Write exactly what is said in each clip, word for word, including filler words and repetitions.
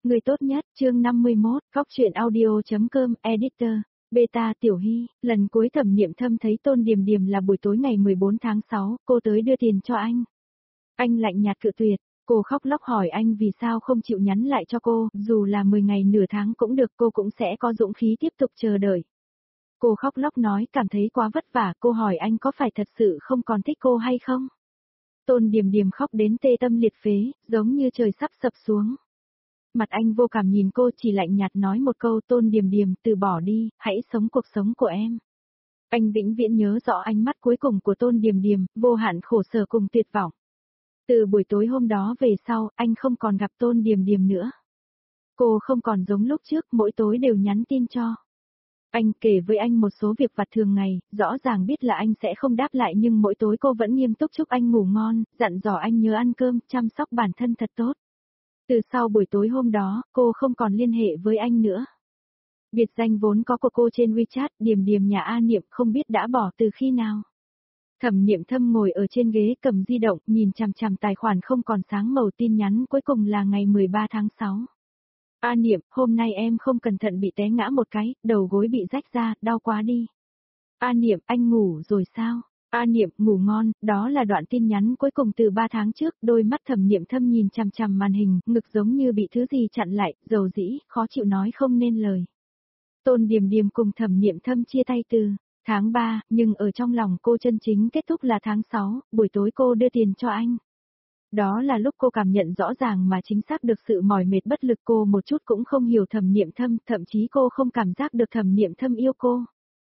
Người tốt nhất, chương năm mươi mốt, Cóc truyện audio.com, editor, beta Tiểu Hy, lần cuối Thẩm Niệm Thâm thấy Tôn Điềm Điềm là buổi tối ngày mười bốn tháng sáu, cô tới đưa tiền cho anh. Anh lạnh nhạt cự tuyệt, cô khóc lóc hỏi anh vì sao không chịu nhắn lại cho cô, dù là mười ngày nửa tháng cũng được, cô cũng sẽ có dũng khí tiếp tục chờ đợi. Cô khóc lóc nói cảm thấy quá vất vả, cô hỏi anh có phải thật sự không còn thích cô hay không? Tôn Điềm Điềm khóc đến tê tâm liệt phế, giống như trời sắp sập xuống. Mặt anh vô cảm nhìn cô, chỉ lạnh nhạt nói một câu: Tôn Điềm Điềm, từ bỏ đi, hãy sống cuộc sống của em. Anh vĩnh viễn nhớ rõ ánh mắt cuối cùng của Tôn Điềm Điềm, vô hạn khổ sở cùng tuyệt vọng. Từ buổi tối hôm đó về sau, anh không còn gặp Tôn Điềm Điềm nữa. Cô không còn giống lúc trước, mỗi tối đều nhắn tin cho. Anh kể với anh một số việc vặt thường ngày, rõ ràng biết là anh sẽ không đáp lại nhưng mỗi tối cô vẫn nghiêm túc chúc anh ngủ ngon, dặn dò anh nhớ ăn cơm, chăm sóc bản thân thật tốt. Từ sau buổi tối hôm đó, cô không còn liên hệ với anh nữa. Biệt danh vốn có của cô trên WeChat, Điềm Điềm nhà A Niệm, không biết đã bỏ từ khi nào. Thẩm Niệm Thâm ngồi ở trên ghế cầm di động, nhìn chằm chằm tài khoản không còn sáng màu tin nhắn cuối cùng là ngày mười ba tháng sáu. A Niệm, hôm nay em không cẩn thận bị té ngã một cái, đầu gối bị rách ra, đau quá đi. A Niệm, anh ngủ rồi sao? A Niệm, ngủ ngon, đó là đoạn tin nhắn cuối cùng từ ba tháng trước, đôi mắt Thẩm Niệm Thâm nhìn chằm chằm màn hình, ngực giống như bị thứ gì chặn lại, dầu dĩ, khó chịu nói không nên lời. Tôn Điềm Điềm cùng Thẩm Niệm Thâm chia tay từ tháng ba, nhưng ở trong lòng cô chân chính kết thúc là tháng sáu, buổi tối cô đưa tiền cho anh. Đó là lúc cô cảm nhận rõ ràng mà chính xác được sự mỏi mệt bất lực, cô một chút cũng không hiểu Thẩm Niệm Thâm, thậm chí cô không cảm giác được Thẩm Niệm Thâm yêu cô.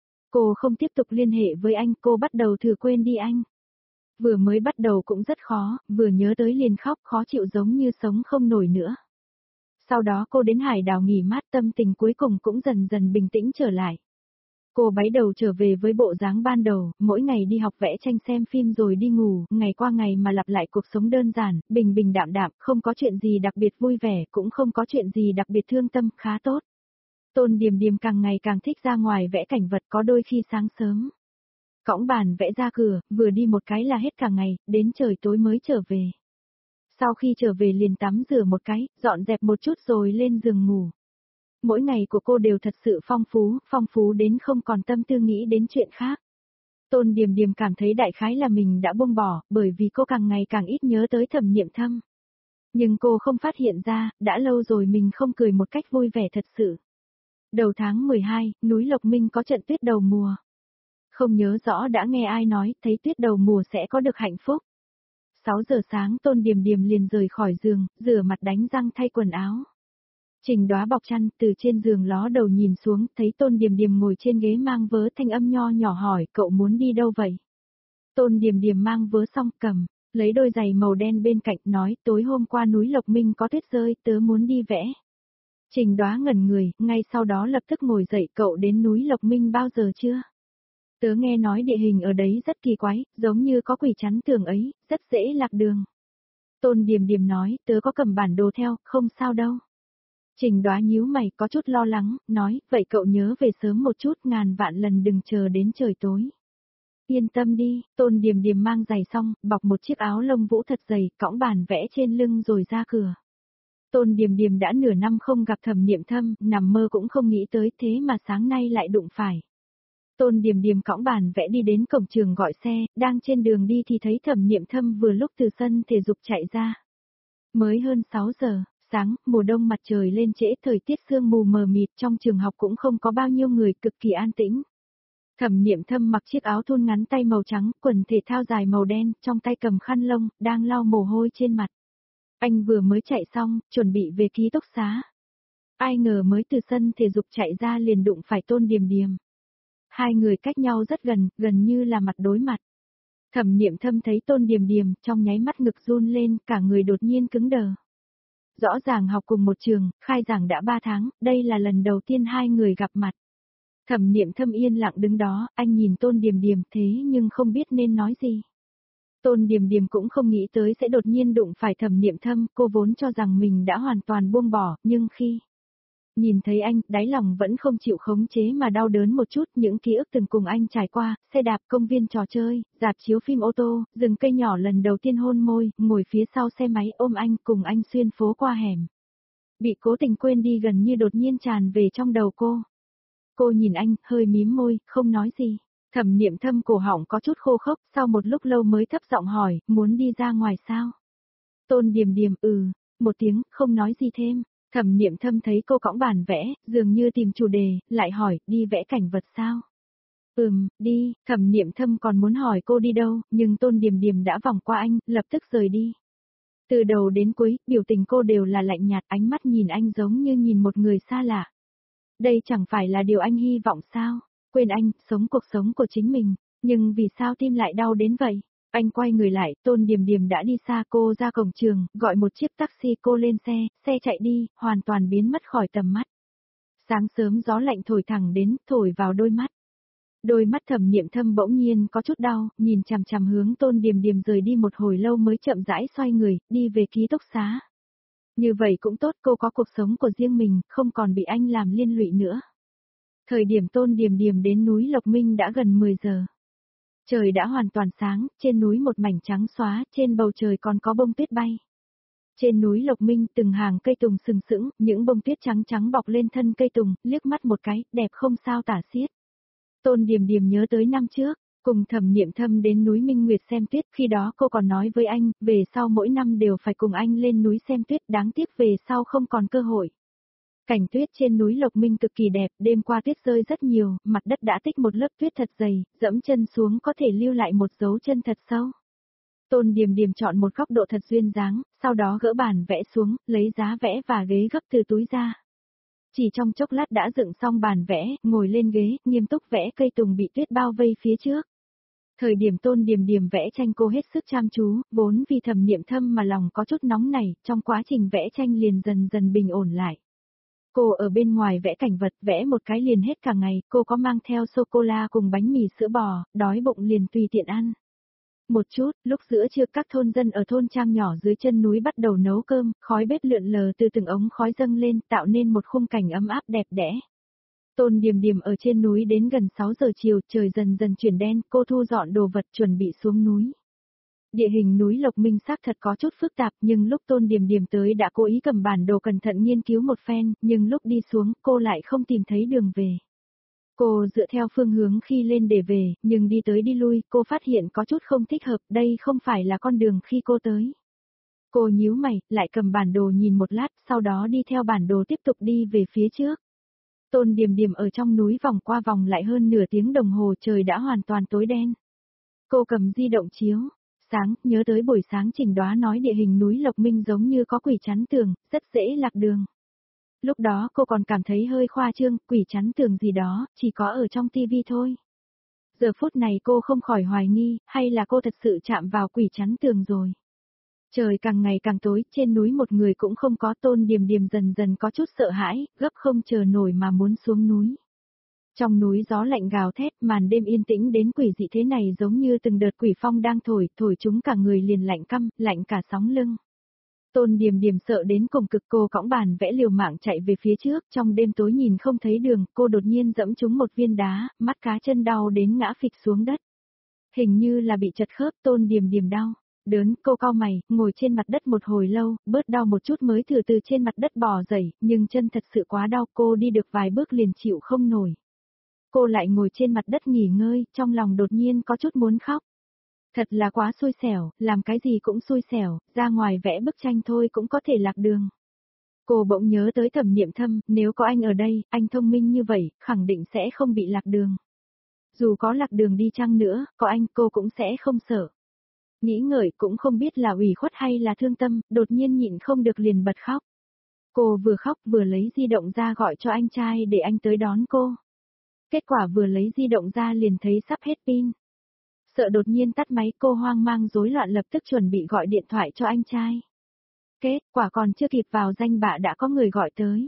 Cô không tiếp tục liên hệ với anh, cô bắt đầu thử quên đi anh. Vừa mới bắt đầu cũng rất khó, vừa nhớ tới liền khóc, khó chịu giống như sống không nổi nữa. Sau đó cô đến hải đảo nghỉ mát, tâm tình cuối cùng cũng dần dần bình tĩnh trở lại. Cô bái đầu trở về với bộ dáng ban đầu, mỗi ngày đi học vẽ tranh xem phim rồi đi ngủ, ngày qua ngày mà lặp lại cuộc sống đơn giản, bình bình đạm đạm, không có chuyện gì đặc biệt vui vẻ, cũng không có chuyện gì đặc biệt thương tâm, khá tốt. Tôn Điềm Điềm càng ngày càng thích ra ngoài vẽ cảnh vật, có đôi khi sáng sớm. Cõng bàn vẽ ra cửa, vừa đi một cái là hết cả ngày, đến trời tối mới trở về. Sau khi trở về liền tắm rửa một cái, dọn dẹp một chút rồi lên giường ngủ. Mỗi ngày của cô đều thật sự phong phú, phong phú đến không còn tâm tư nghĩ đến chuyện khác. Tôn Điềm Điềm cảm thấy đại khái là mình đã buông bỏ, bởi vì cô càng ngày càng ít nhớ tới Thẩm Niệm Thâm. Nhưng cô không phát hiện ra, đã lâu rồi mình không cười một cách vui vẻ thật sự. Đầu tháng mười hai, núi Lộc Minh có trận tuyết đầu mùa. Không nhớ rõ đã nghe ai nói, thấy tuyết đầu mùa sẽ có được hạnh phúc. sáu giờ sáng Tôn Điềm Điềm liền rời khỏi giường, rửa mặt đánh răng thay quần áo. Trình Đóa bọc chăn, từ trên giường ló đầu nhìn xuống, thấy Tôn Điềm Điềm ngồi trên ghế mang vớ, thanh âm nho nhỏ hỏi, cậu muốn đi đâu vậy? Tôn Điềm Điềm mang vớ xong, cầm, lấy đôi giày màu đen bên cạnh, nói, tối hôm qua núi Lộc Minh có tuyết rơi, tớ muốn đi vẽ. Trình Đóa ngẩn người, ngay sau đó lập tức ngồi dậy, cậu đến núi Lộc Minh bao giờ chưa? Tớ nghe nói địa hình ở đấy rất kỳ quái, giống như có quỷ chắn tường ấy, rất dễ lạc đường. Tôn Điềm Điềm nói, tớ có cầm bản đồ theo, không sao đâu. Trình Đóa nhíu mày, có chút lo lắng, nói, vậy cậu nhớ về sớm một chút, ngàn vạn lần đừng chờ đến trời tối. Yên tâm đi, Tôn Điềm Điềm mang giày xong, bọc một chiếc áo lông vũ thật dày, cõng bàn vẽ trên lưng rồi ra cửa. Tôn Điềm Điềm đã nửa năm không gặp Thẩm Niệm Thâm, nằm mơ cũng không nghĩ tới, thế mà sáng nay lại đụng phải. Tôn Điềm Điềm cõng bàn vẽ đi đến cổng trường gọi xe, đang trên đường đi thì thấy Thẩm Niệm Thâm vừa lúc từ sân thể dục chạy ra. Mới hơn sáu giờ, sáng, mùa đông mặt trời lên trễ, thời tiết sương mù mờ mịt, trong trường học cũng không có bao nhiêu người, cực kỳ an tĩnh. Thẩm Niệm Thâm mặc chiếc áo thun ngắn tay màu trắng, quần thể thao dài màu đen, trong tay cầm khăn lông, đang lau mồ hôi trên mặt. Anh vừa mới chạy xong, chuẩn bị về ký túc xá. Ai ngờ mới từ sân thể dục chạy ra liền đụng phải Tôn Điềm Điềm. Hai người cách nhau rất gần, gần như là mặt đối mặt. Thẩm Niệm Thâm thấy Tôn Điềm Điềm, trong nháy mắt ngực run lên, cả người đột nhiên cứng đờ. Rõ ràng học cùng một trường, khai giảng đã ba tháng, đây là lần đầu tiên hai người gặp mặt. Thẩm Niệm Thâm yên lặng đứng đó, anh nhìn Tôn Điềm Điềm thế nhưng không biết nên nói gì. Tôn Điềm Điềm cũng không nghĩ tới sẽ đột nhiên đụng phải Thẩm Niệm Thâm, cô vốn cho rằng mình đã hoàn toàn buông bỏ, nhưng khi nhìn thấy anh, đáy lòng vẫn không chịu khống chế mà đau đớn một chút, những ký ức từng cùng anh trải qua, xe đạp, công viên trò chơi, rạp chiếu phim ô tô, rừng cây nhỏ lần đầu tiên hôn môi, ngồi phía sau xe máy ôm anh, cùng anh xuyên phố qua hẻm. bị cố tình quên đi gần như đột nhiên tràn về trong đầu cô. Cô nhìn anh, hơi mím môi, không nói gì. Thẩm Niệm Thâm cổ họng có chút khô khốc, sau một lúc lâu mới thấp giọng hỏi, muốn đi ra ngoài sao? Tôn Điềm Điềm, ừ, một tiếng, không nói gì thêm. Thẩm Niệm Thâm thấy cô cõng bàn vẽ, dường như tìm chủ đề, lại hỏi, đi vẽ cảnh vật sao? Ừm, đi, Thẩm Niệm Thâm còn muốn hỏi cô đi đâu, nhưng Tôn Điềm Điềm đã vòng qua anh, lập tức rời đi. Từ đầu đến cuối, biểu tình cô đều là lạnh nhạt, ánh mắt nhìn anh giống như nhìn một người xa lạ. Đây chẳng phải là điều anh hy vọng sao? Quên anh, sống cuộc sống của chính mình, nhưng vì sao tim lại đau đến vậy? Anh quay người lại, Tôn Điềm Điềm đã đi xa, cô ra cổng trường, gọi một chiếc taxi, cô lên xe, xe chạy đi, hoàn toàn biến mất khỏi tầm mắt. Sáng sớm gió lạnh thổi thẳng đến, thổi vào đôi mắt. Đôi mắt Thẩm Niệm Thâm bỗng nhiên có chút đau, nhìn chằm chằm hướng Tôn Điềm Điềm rời đi một hồi lâu mới chậm rãi xoay người, đi về ký túc xá. Như vậy cũng tốt, cô có cuộc sống của riêng mình, không còn bị anh làm liên lụy nữa. Thời điểm Tôn Điềm Điềm đến núi Lộc Minh đã gần mười giờ. Trời đã hoàn toàn sáng, trên núi một mảnh trắng xóa, trên bầu trời còn có bông tuyết bay. Trên núi Lộc Minh từng hàng cây tùng sừng sững, những bông tuyết trắng trắng bọc lên thân cây tùng, liếc mắt một cái, đẹp không sao tả xiết. Tôn Điềm Điềm nhớ tới năm trước, cùng Thẩm Niệm Thâm đến núi Minh Nguyệt xem tuyết, khi đó cô còn nói với anh, về sau mỗi năm đều phải cùng anh lên núi xem tuyết, đáng tiếc về sau không còn cơ hội. Cảnh tuyết trên núi Lộc Minh cực kỳ đẹp, đêm qua tuyết rơi rất nhiều, mặt đất đã tích một lớp tuyết thật dày, dẫm chân xuống có thể lưu lại một dấu chân thật sâu. Tôn Điềm Điềm chọn một góc độ thật duyên dáng, sau đó gỡ bàn vẽ xuống, lấy giá vẽ và ghế gấp từ túi ra. Chỉ trong chốc lát đã dựng xong bàn vẽ, ngồi lên ghế, nghiêm túc vẽ cây tùng bị tuyết bao vây phía trước. Thời điểm Tôn Điềm Điềm vẽ tranh cô hết sức chăm chú, vốn vì Thẩm Niệm Thâm mà lòng có chút nóng nảy, trong quá trình vẽ tranh liền dần dần bình ổn lại. Cô ở bên ngoài vẽ cảnh vật, vẽ một cái liền hết cả ngày, cô có mang theo sô-cô-la cùng bánh mì sữa bò, đói bụng liền tùy tiện ăn. Một chút, lúc giữa trưa các thôn dân ở thôn trang nhỏ dưới chân núi bắt đầu nấu cơm, khói bếp lượn lờ từ từng ống khói dâng lên, tạo nên một khung cảnh ấm áp đẹp đẽ. Tôn Điềm Điềm ở trên núi đến gần sáu giờ chiều, trời dần dần chuyển đen, cô thu dọn đồ vật chuẩn bị xuống núi. Địa hình núi Lộc Minh xác thật có chút phức tạp, nhưng lúc Tôn Điềm Điềm tới đã cố ý cầm bản đồ cẩn thận nghiên cứu một phen, nhưng lúc đi xuống, cô lại không tìm thấy đường về. Cô dựa theo phương hướng khi lên để về, nhưng đi tới đi lui, cô phát hiện có chút không thích hợp, đây không phải là con đường khi cô tới. Cô nhíu mày, lại cầm bản đồ nhìn một lát, sau đó đi theo bản đồ tiếp tục đi về phía trước. Tôn Điềm Điềm ở trong núi vòng qua vòng lại hơn nửa tiếng đồng hồ, trời đã hoàn toàn tối đen. Cô cầm di động chiếu. Sáng, nhớ tới buổi sáng Trình Đoá nói địa hình núi Lộc Minh giống như có quỷ chắn tường, rất dễ lạc đường. Lúc đó cô còn cảm thấy hơi khoa trương, quỷ chắn tường gì đó, chỉ có ở trong tivi thôi. Giờ phút này cô không khỏi hoài nghi, hay là cô thật sự chạm vào quỷ chắn tường rồi. Trời càng ngày càng tối, trên núi một người cũng không có. Tôn Điềm Điềm dần dần có chút sợ hãi, gấp không chờ nổi mà muốn xuống núi. Trong núi gió lạnh gào thét, màn đêm yên tĩnh đến quỷ dị thế này giống như từng đợt quỷ phong đang thổi, thổi chúng cả người liền lạnh căm, lạnh cả sóng lưng. Tôn Điềm Điềm sợ đến cùng cực, cô cõng bàn vẽ liều mạng chạy về phía trước, trong đêm tối nhìn không thấy đường, cô đột nhiên dẫm trúng một viên đá, mắt cá chân đau đến ngã phịch xuống đất. Hình như là bị chật khớp, Tôn Điềm Điềm đau. Đớn, cô cau mày, ngồi trên mặt đất một hồi lâu, bớt đau một chút mới từ từ trên mặt đất bò dậy, nhưng chân thật sự quá đau, cô đi được vài bước liền chịu không nổi. Cô lại ngồi trên mặt đất nghỉ ngơi, trong lòng đột nhiên có chút muốn khóc. Thật là quá xui xẻo, làm cái gì cũng xui xẻo, ra ngoài vẽ bức tranh thôi cũng có thể lạc đường. Cô bỗng nhớ tới Thẩm Niệm Thâm, nếu có anh ở đây, anh thông minh như vậy, khẳng định sẽ không bị lạc đường. Dù có lạc đường đi chăng nữa, có anh cô cũng sẽ không sợ. Nghĩ ngợi cũng không biết là ủy khuất hay là thương tâm, đột nhiên nhịn không được liền bật khóc. Cô vừa khóc vừa lấy di động ra gọi cho anh trai để anh tới đón cô. Kết quả vừa lấy di động ra liền thấy sắp hết pin. Sợ đột nhiên tắt máy, cô hoang mang rối loạn lập tức chuẩn bị gọi điện thoại cho anh trai. Kết quả còn chưa kịp vào danh bạ đã có người gọi tới.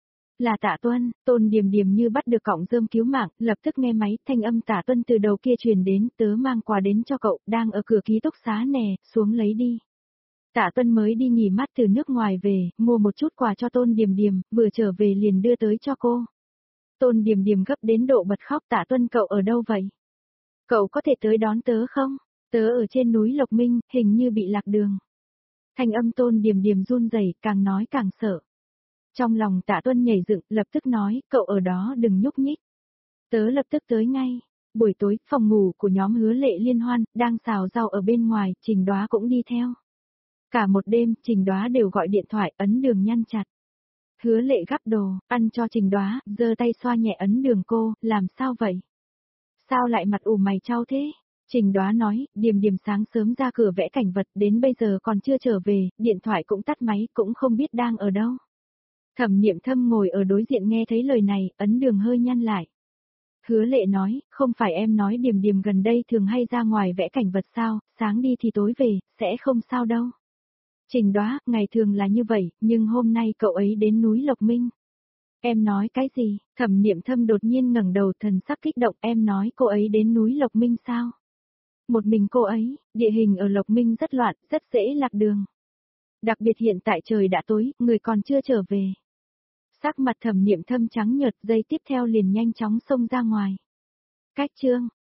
Là Tạ Tuân. Tôn Điềm Điềm như bắt được cọng rơm cứu mạng, lập tức nghe máy, thanh âm Tạ Tuân từ đầu kia truyền đến, tớ mang quà đến cho cậu, đang ở cửa ký túc xá nè, xuống lấy đi. Tạ Tuân mới đi nghỉ mát từ nước ngoài về, mua một chút quà cho Tôn Điềm Điềm, vừa trở về liền đưa tới cho cô. Tôn Điềm Điềm gấp đến độ bật khóc. Tạ Tuân, cậu ở đâu vậy? Cậu có thể tới đón tớ không? Tớ ở trên núi Lộc Minh, hình như bị lạc đường. Thanh âm Tôn Điềm Điềm run rẩy, càng nói càng sợ. Trong lòng Tạ Tuân nhảy dựng, lập tức nói, cậu ở đó đừng nhúc nhích. Tớ lập tức tới ngay. Buổi tối, phòng ngủ của nhóm Hứa Lệ liên hoan, đang xào rau ở bên ngoài, Trình Đoá cũng đi theo. Cả một đêm, Trình Đoá đều gọi điện thoại, ấn đường nhăn chặt. Hứa Lệ gắp đồ, ăn cho Trình Đoá, giơ tay xoa nhẹ ấn đường cô, làm sao vậy? Sao lại mặt ủ mày chau thế? Trình Đoá nói, Điềm Điềm sáng sớm ra cửa vẽ cảnh vật, đến bây giờ còn chưa trở về, điện thoại cũng tắt máy, cũng không biết đang ở đâu. Thẩm Niệm Thâm ngồi ở đối diện nghe thấy lời này, ấn đường hơi nhăn lại. Hứa Lệ nói, không phải em nói Điềm Điềm gần đây thường hay ra ngoài vẽ cảnh vật sao, sáng đi thì tối về, sẽ không sao đâu. Trình Đoá, ngày thường là như vậy, nhưng hôm nay cậu ấy đến núi Lộc Minh. Em nói cái gì? Thẩm Niệm Thâm đột nhiên ngẩng đầu, thần sắc kích động, em nói cô ấy đến núi Lộc Minh sao? Một mình cô ấy, địa hình ở Lộc Minh rất loạn, rất dễ lạc đường. Đặc biệt hiện tại trời đã tối, người còn chưa trở về. Sắc mặt Thẩm Niệm Thâm trắng nhợt, giây tiếp theo liền nhanh chóng xông ra ngoài. Cách chương